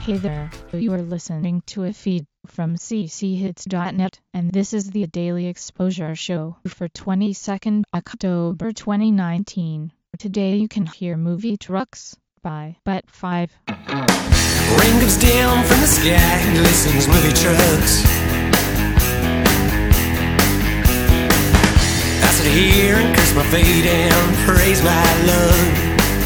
Hey there, you are listening to a feed from cchits.net, and this is the Daily Exposure Show for 22nd October 2019. Today you can hear Movie Trucks by Bet5. Rain comes down from the sky, listens movie trucks. I sit here and curse my fate and praise my luck.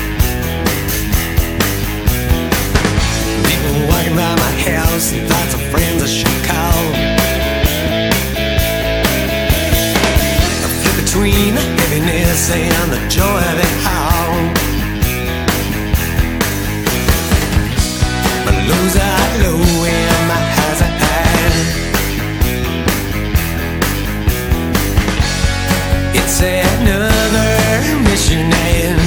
People walking by my house and lots of friends I should call. I flip between the heaviness and the joy of it all. My lows are low and my highs are high. It's another mission and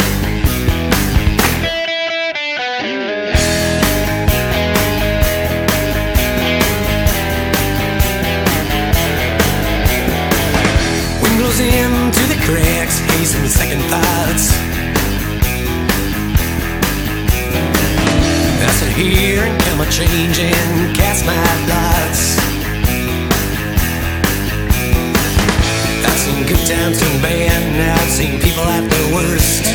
wind blows into the cracks, hasten second thoughts. I sit here and count my change and cast my lots. I've seen good times turn bad, and I've seen people at their worst.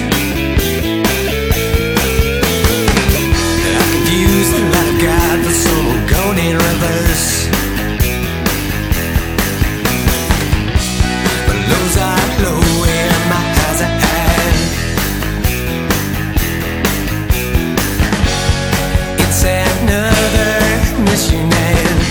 I've confused the light of God for someone going in reverse. My lows are low and my highs are high. It's another mission and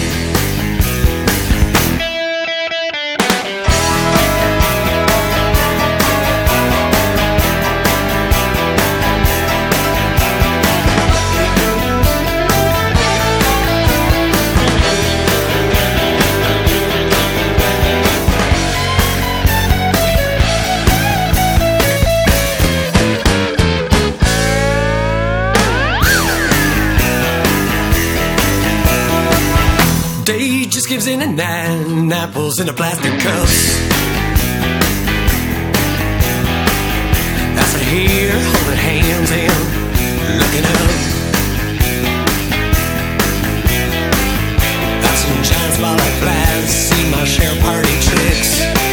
day just gives in at 9, apples in a plastic cups. I sit here holding hands and looking up. I've seen giants fall like flies, seen my share of party tricks.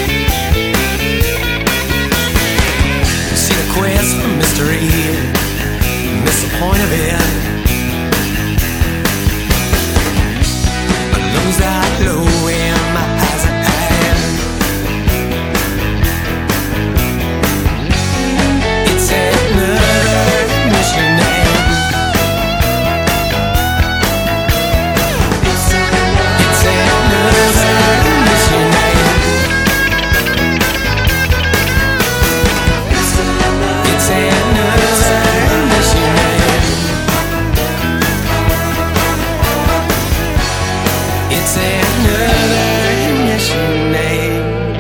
Seen a quest for mystery, miss the point of it. Lows are low and my highs are high. It's another mission and it's another mission and it's another mission and it's another mission name.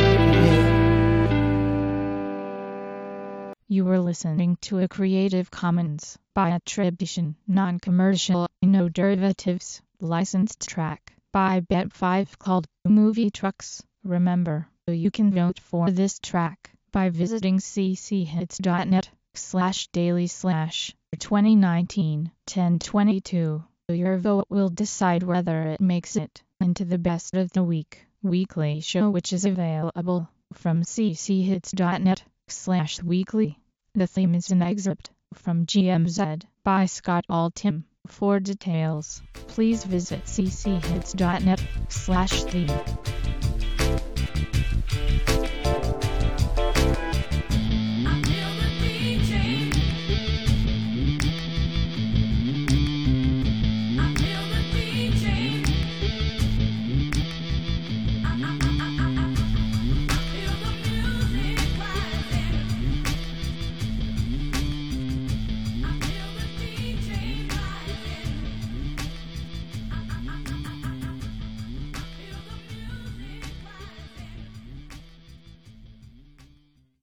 You were listening to a Creative Commons by attribution, non-commercial, no derivatives, licensed track by Bet5 called Movie Trucks. Remember, you can vote for this track by visiting cchits.net/daily/2019-1022. Your vote will decide whether it makes it into the Best of the Week weekly show, which is available from cchits.net/weekly. The theme is an excerpt from GMZ by Scott Altham. For details, please visit cchits.net/theme.